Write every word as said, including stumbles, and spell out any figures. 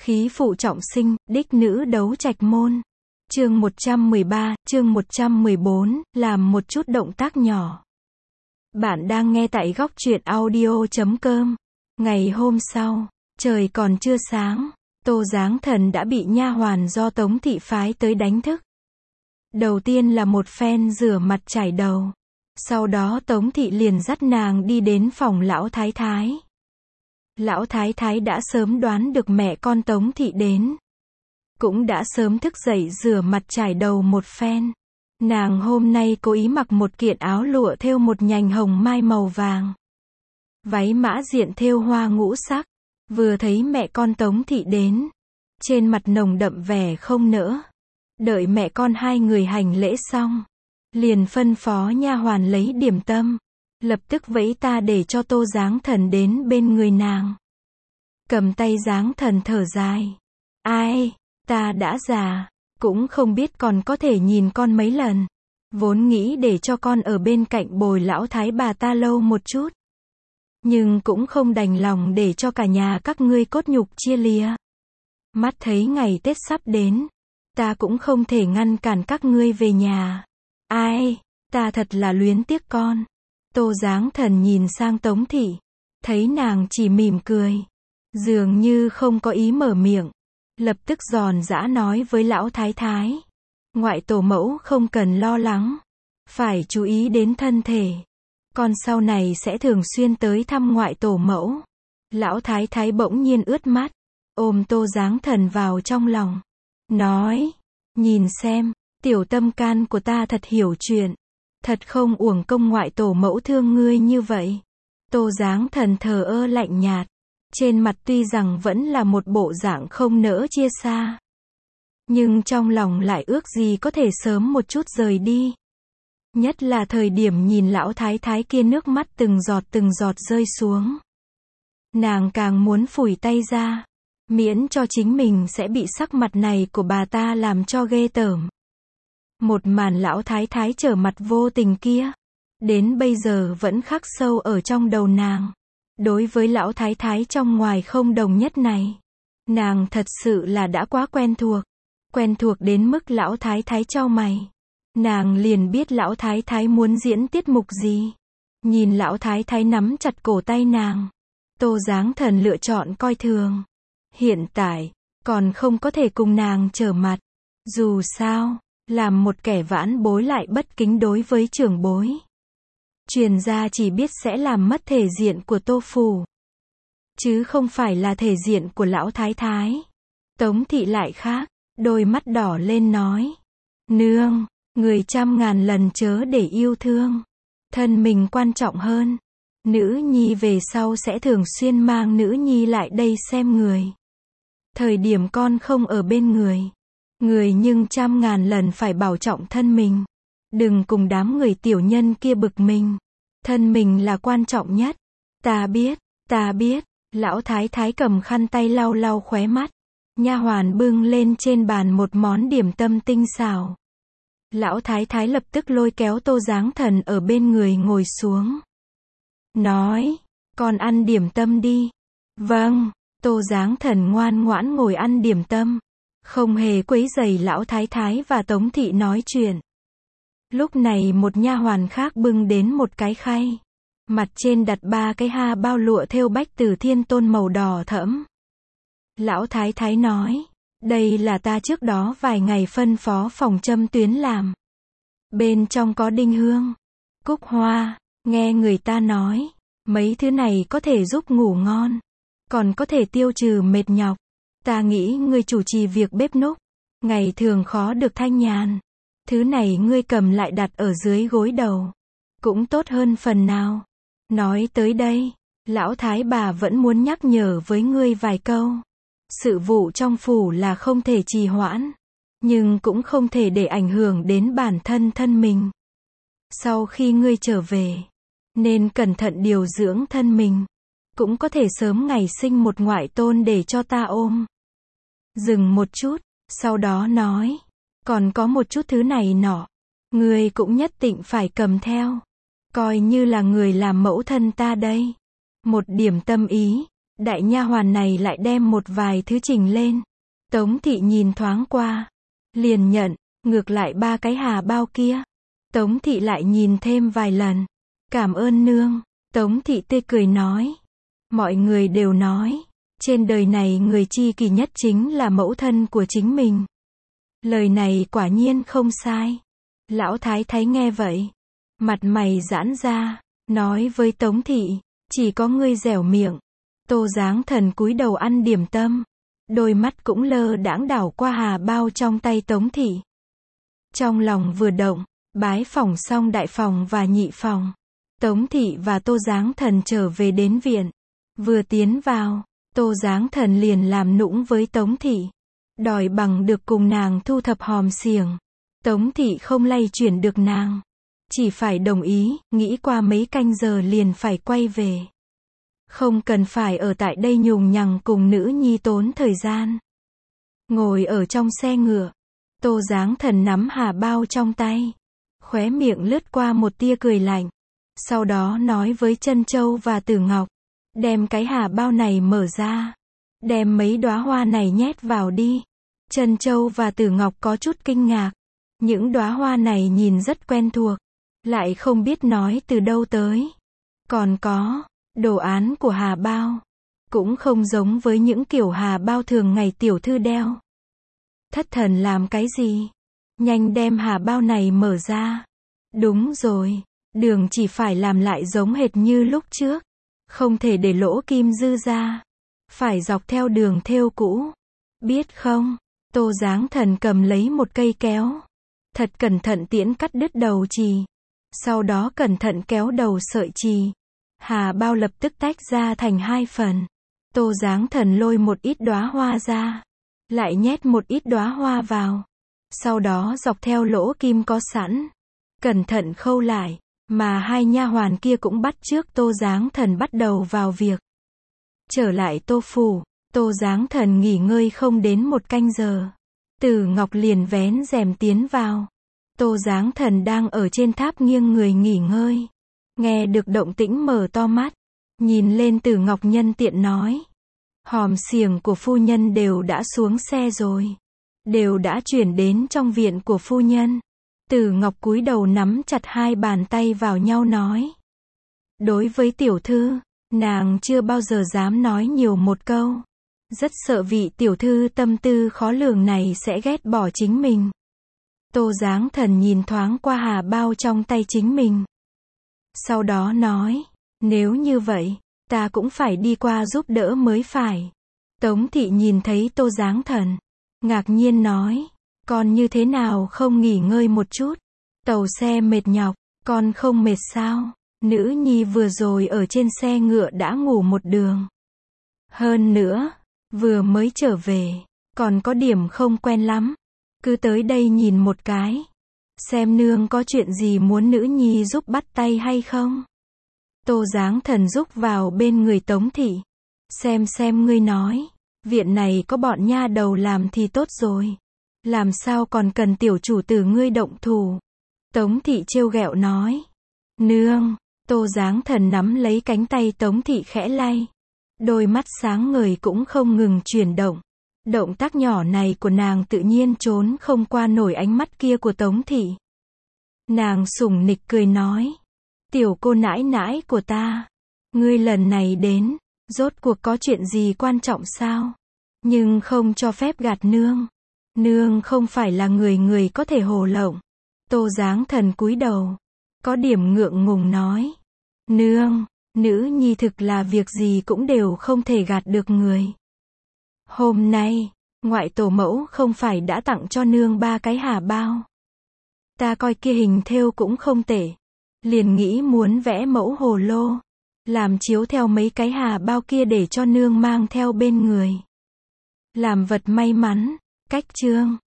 Khí phụ trọng sinh, đích nữ đấu trạch môn. Chương một trăm mười ba, chương một trăm mười bốn, làm một chút động tác nhỏ. Bạn đang nghe tại góc truyện audio chấm com. Ngày hôm sau, trời còn chưa sáng, Tô Giáng Thần đã bị nha hoàn do Tống thị phái tới đánh thức. Đầu tiên là một phen rửa mặt chải đầu. Sau đó Tống thị liền dắt nàng đi đến phòng lão thái thái. Lão thái thái đã sớm đoán được mẹ con Tống thị đến. Cũng đã sớm thức dậy rửa mặt chải đầu một phen. Nàng hôm nay cố ý mặc một kiện áo lụa thêu một nhành hồng mai màu vàng. Váy mã diện thêu hoa ngũ sắc. Vừa thấy mẹ con Tống thị đến, trên mặt nồng đậm vẻ không nỡ. Đợi mẹ con hai người hành lễ xong, liền phân phó nha hoàn lấy điểm tâm, lập tức vẫy ta để cho Tô Giáng Thần đến bên người nàng. Cầm tay Giáng Thần thở dài. Ai, ta đã già, cũng không biết còn có thể nhìn con mấy lần. Vốn nghĩ để cho con ở bên cạnh bồi lão thái bà ta lâu một chút. Nhưng cũng không đành lòng để cho cả nhà các ngươi cốt nhục chia lìa. Mắt thấy ngày Tết sắp đến, ta cũng không thể ngăn cản các ngươi về nhà. Ai, ta thật là luyến tiếc con. Tô Giáng Thần nhìn sang Tống thị, thấy nàng chỉ mỉm cười, dường như không có ý mở miệng, lập tức giòn giã nói với lão thái thái. Ngoại tổ mẫu không cần lo lắng, phải chú ý đến thân thể. Con sau này sẽ thường xuyên tới thăm ngoại tổ mẫu. Lão thái thái bỗng nhiên ướt mắt, ôm Tô Giáng Thần vào trong lòng, nói, nhìn xem, tiểu tâm can của ta thật hiểu chuyện, thật không uổng công ngoại tổ mẫu thương ngươi như vậy. Tô Giáng Thần thờ ơ lạnh nhạt, trên mặt tuy rằng vẫn là một bộ dạng không nỡ chia xa, nhưng trong lòng lại ước gì có thể sớm một chút rời đi. Nhất là thời điểm nhìn lão thái thái kia nước mắt từng giọt từng giọt rơi xuống. Nàng càng muốn phủi tay ra, miễn cho chính mình sẽ bị sắc mặt này của bà ta làm cho ghê tởm. Một màn lão thái thái trở mặt vô tình kia, đến bây giờ vẫn khắc sâu ở trong đầu nàng. Đối với lão thái thái trong ngoài không đồng nhất này, nàng thật sự là đã quá quen thuộc. Quen thuộc đến mức lão thái thái chau mày. Nàng liền biết lão thái thái muốn diễn tiết mục gì. Nhìn lão thái thái nắm chặt cổ tay nàng, Tô Giáng Thần lựa chọn coi thường. Hiện tại, còn không có thể cùng nàng trở mặt. Dù sao, làm một kẻ vãn bối lại bất kính đối với trưởng bối. Truyền ra chỉ biết sẽ làm mất thể diện của Tô phủ. Chứ không phải là thể diện của lão thái thái. Tống thị lại khác, đôi mắt đỏ lên nói. Nương, người trăm ngàn lần chớ để yêu thương. Thân mình quan trọng hơn. Nữ nhi về sau sẽ thường xuyên mang nữ nhi lại đây xem người. Thời điểm con không ở bên người. Người nhưng trăm ngàn lần phải bảo trọng thân mình. Đừng cùng đám người tiểu nhân kia bực mình. Thân mình là quan trọng nhất. Ta biết, ta biết. Lão thái thái cầm khăn tay lau lau khóe mắt. Nha hoàn bưng lên trên bàn một món điểm tâm tinh xảo. Lão thái thái lập tức lôi kéo Tô Giáng Thần ở bên người ngồi xuống. Nói, con ăn điểm tâm đi. Vâng, Tô Giáng Thần ngoan ngoãn ngồi ăn điểm tâm. Không hề quấy rầy lão thái thái và Tống thị nói chuyện. Lúc này một nha hoàn khác bưng đến một cái khay. Mặt trên đặt ba cái ha bao lụa thêu bách từ thiên tôn màu đỏ thẫm. Lão thái thái nói, đây là ta trước đó vài ngày phân phó phòng châm tuyến làm. Bên trong có đinh hương, cúc hoa, nghe người ta nói, mấy thứ này có thể giúp ngủ ngon, còn có thể tiêu trừ mệt nhọc. Ta nghĩ ngươi chủ trì việc bếp núc, ngày thường khó được thanh nhàn. Thứ này ngươi cầm lại đặt ở dưới gối đầu, cũng tốt hơn phần nào. Nói tới đây, lão thái bà vẫn muốn nhắc nhở với ngươi vài câu. Sự vụ trong phủ là không thể trì hoãn, nhưng cũng không thể để ảnh hưởng đến bản thân thân mình. Sau khi ngươi trở về, nên cẩn thận điều dưỡng thân mình. Cũng có thể sớm ngày sinh một ngoại tôn để cho ta ôm. Dừng một chút, sau đó nói, còn có một chút thứ này nọ, ngươi cũng nhất định phải cầm theo. Coi như là người làm mẫu thân ta đây. Một điểm tâm ý, Đại nha hoàn này lại đem một vài thứ trình lên. Tống thị nhìn thoáng qua, liền nhận, ngược lại ba cái hà bao kia. Tống thị lại nhìn thêm vài lần. Cảm ơn nương. Tống thị tươi cười nói. Mọi người đều nói, trên đời này người chi kỷ nhất chính là mẫu thân của chính mình. Lời này quả nhiên không sai. Lão thái thái nghe vậy, mặt mày giãn ra, nói với Tống thị, chỉ có ngươi dẻo miệng. Tô Giáng Thần cúi đầu ăn điểm tâm, đôi mắt cũng lơ đãng đảo qua hà bao trong tay Tống thị. Trong lòng vừa động, bái phỏng xong đại phòng và nhị phòng, Tống thị và Tô Giáng Thần trở về đến viện. Vừa tiến vào, Tô Giáng Thần liền làm nũng với Tống thị, đòi bằng được cùng nàng thu thập hòm xiềng. Tống thị không lay chuyển được nàng, chỉ phải đồng ý, nghĩ qua mấy canh giờ liền phải quay về. Không cần phải ở tại đây nhùng nhằng cùng nữ nhi tốn thời gian. Ngồi ở trong xe ngựa, Tô Giáng Thần nắm hà bao trong tay, khóe miệng lướt qua một tia cười lạnh. Sau đó nói với Trân Châu và Tử Ngọc, đem cái hà bao này mở ra, đem mấy đóa hoa này nhét vào đi. Trân Châu và Tử Ngọc có chút kinh ngạc, những đóa hoa này nhìn rất quen thuộc, lại không biết nói từ đâu tới. Còn có, đồ án của hà bao, cũng không giống với những kiểu hà bao thường ngày tiểu thư đeo. Thất thần làm cái gì? Nhanh đem hà bao này mở ra. Đúng rồi, đường chỉ phải làm lại giống hệt như lúc trước, không thể để lỗ kim dư ra, phải dọc theo đường thêu cũ. Biết không? Tô Giáng Thần cầm lấy một cây kéo, thật cẩn thận tiễn cắt đứt đầu chì, sau đó cẩn thận kéo đầu sợi chì. Hà bao lập tức tách ra thành hai phần. Tô Giáng Thần lôi một ít đóa hoa ra, lại nhét một ít đóa hoa vào, sau đó dọc theo lỗ kim có sẵn, cẩn thận khâu lại, mà hai nha hoàn kia cũng bắt chước Tô Giáng Thần bắt đầu vào việc. Trở lại Tô phủ, Tô Giáng Thần nghỉ ngơi không đến một canh giờ, Tử Ngọc liền vén rèm tiến vào. Tô Giáng Thần đang ở trên tháp nghiêng người nghỉ ngơi, nghe được động tĩnh mở to mắt, nhìn lên Tử Ngọc nhân tiện nói, hòm xiềng của phu nhân đều đã xuống xe rồi, đều đã chuyển đến trong viện của phu nhân. Tử Ngọc cúi đầu nắm chặt hai bàn tay vào nhau nói, đối với tiểu thư, nàng chưa bao giờ dám nói nhiều một câu, rất sợ vị tiểu thư tâm tư khó lường này sẽ ghét bỏ chính mình. Tô Giáng Thần nhìn thoáng qua hà bao trong tay chính mình, sau đó nói, nếu như vậy, ta cũng phải đi qua giúp đỡ mới phải. Tống thị nhìn thấy Tô Giáng Thần, ngạc nhiên nói, con như thế nào không nghỉ ngơi một chút? Tàu xe mệt nhọc, con không mệt sao? Nữ nhi vừa rồi ở trên xe ngựa đã ngủ một đường. Hơn nữa, vừa mới trở về, còn có điểm không quen lắm. Cứ tới đây nhìn một cái, xem nương có chuyện gì muốn nữ nhi giúp bắt tay hay không? Tô Giáng Thần rúc vào bên người Tống thị, xem xem ngươi nói, viện này có bọn nha đầu làm thì tốt rồi, làm sao còn cần tiểu chủ tử ngươi động thủ? Tống thị trêu ghẹo nói, nương. Tô Giáng Thần nắm lấy cánh tay Tống thị khẽ lay, đôi mắt sáng ngời cũng không ngừng chuyển động. Động tác nhỏ này của nàng tự nhiên trốn không qua nổi ánh mắt kia của Tống thị. Nàng sủng nịch cười nói, tiểu cô nãi nãi của ta, ngươi lần này đến, rốt cuộc có chuyện gì quan trọng sao? Nhưng không cho phép gạt nương. Nương không phải là người người có thể hồ lộng. Tô Giáng Thần cúi đầu, có điểm ngượng ngùng nói, nương, nữ nhi thực là việc gì cũng đều không thể gạt được người. Hôm nay, ngoại tổ mẫu không phải đã tặng cho nương ba cái hà bao. Ta coi kia hình thêu cũng không tệ, liền nghĩ muốn vẽ mẫu hồ lô, làm chiếu theo mấy cái hà bao kia để cho nương mang theo bên người, làm vật may mắn. Cách chương